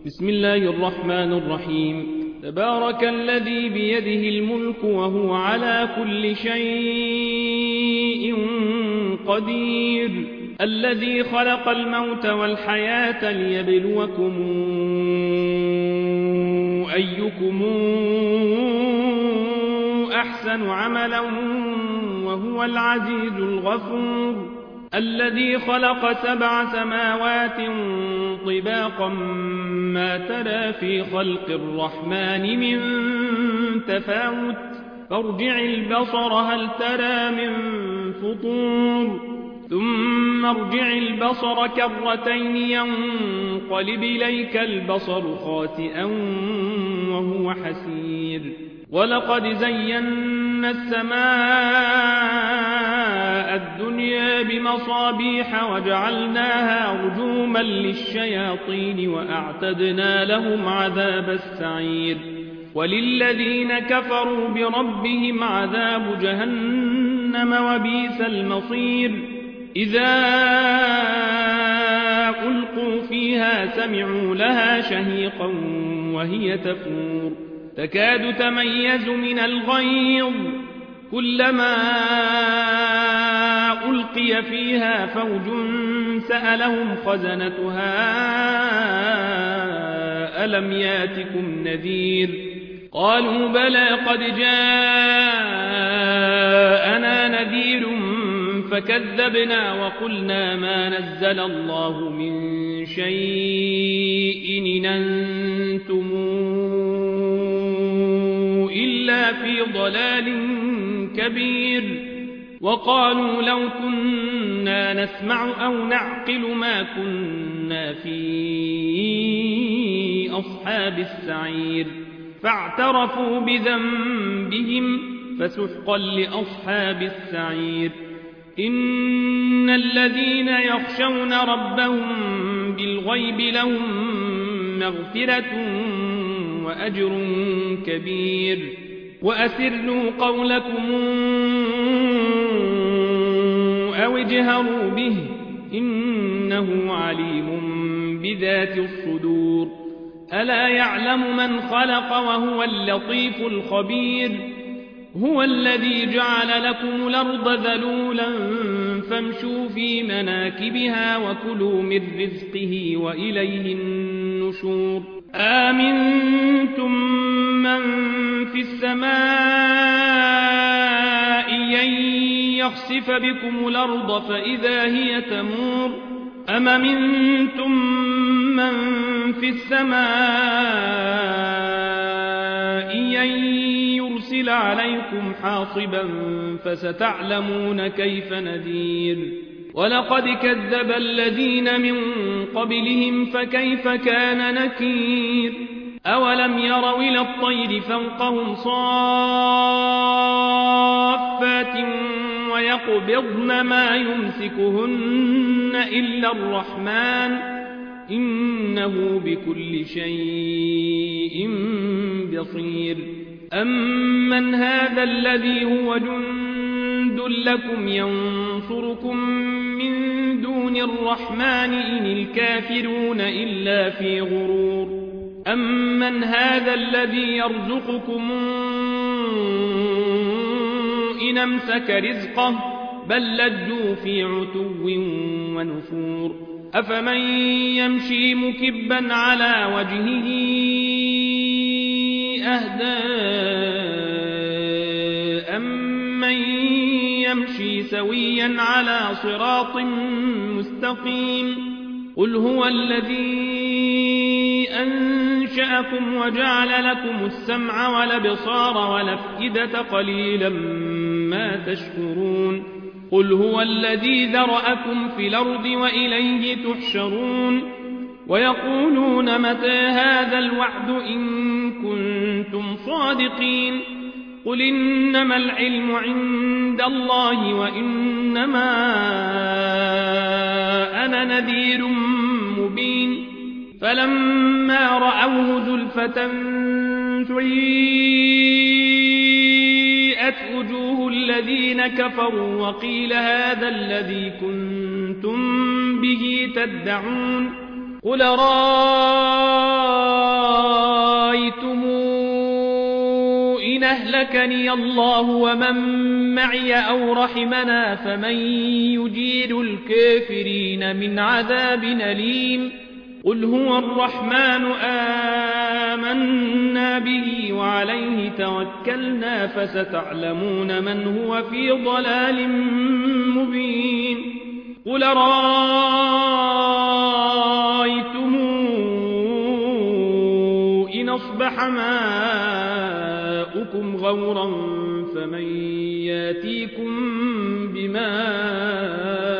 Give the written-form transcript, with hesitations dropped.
بسم الله الرحمن الرحيم. تبارك الذي بيده الملك وهو على كل شيء قدير، الذي خلق الموت والحياة ليبلوكم أيكم أحسن عملا وهو العزيز الغفور، الذي خلق 7 سماوات طباقا ما ترى في خلق الرحمن من تفاوت، فارجع البصر هل ترى من فطور، ثم ارجع البصر كرتين ينقلب إليك البصر خاسئا وهو حسير، ولقد زينا السماء الدنيا بمصابيح وجعلناها رجوما للشياطين وأعتدنا لهم عذاب السعير، وللذين كفروا بربهم عذاب جهنم وبئس المصير. إذا ألقوا فيها سمعوا لها شهيقا وهي تفور، تكاد تميز من الغيظ، كلما ألقي فيها فوج سألهم خزنتها ألم ياتكم نذير، قالوا بلى قد جاءنا نذير فكذبنا وقلنا ما نزل الله من شيء إن أنتم إلا في ضلال كبير، وقالوا لو كنا نسمع أو نعقل ما كنا في أصحاب السعير، فاعترفوا بذنبهم فسحقا لأصحاب السعير. إن الذين يخشون ربهم بالغيب لهم مغفرة وأجر كبير، وأسروا قولكم أو اجهروا به إنه عليم بذات الصدور، ألا يعلم من خلق وهو اللطيف الخبير. هو الذي جعل لكم الأرض ذلولا فامشوا في مناكبها وكلوا من رزقه وإليه النشور. آمنتم من في السماء أن يخسف بكم الأرض فإذا هي تمور، أم منتم من في السماء أن يرسل عليكم حاصبا فستعلمون كيف نذير. ولقد كذب الذين من قبلهم فكيف كان نكير. أولم يروا إلى الطير فوقهم صافات ويقبضن ما يمسكهن إلا الرحمن إنه بكل شيء بصير. أمن هذا الذي هو جند لكم ينصركم من دون الرحمن إن الكافرون إلا في غرور. أمن هذا الذي يرزقكم إن أمسك رزقه بل لجوا في عتو ونفور. أفمن يمشي مكبا على وجهه أهدى أمن يمشي سويا على صراط مستقيم. قل هو الذي أنشأكم وجعل لكم السمع والأبصار والأفئدة قليلا ما تشكرون. قل هو الذي ذرأكم في الأرض وإليه تحشرون. ويقولون متى هذا الوعد إن كنتم صادقين. قل إنما العلم عند الله وإنما أنا نذير مبين. فلما رأوه زلفة سيئت وجوه الذين كفروا وقيل هذا الذي كنتم به تدعون. قل رأيتم أهلكني الله ومن معي أو رحمنا فمن يجير الكافرين من عذاب أليم قل هو الرحمن آمنا به وعليه توكلنا فستعلمون من هو في ضلال مبين قل رأيتم إن أصبح ماؤكم غورا فمن ياتيكم بماء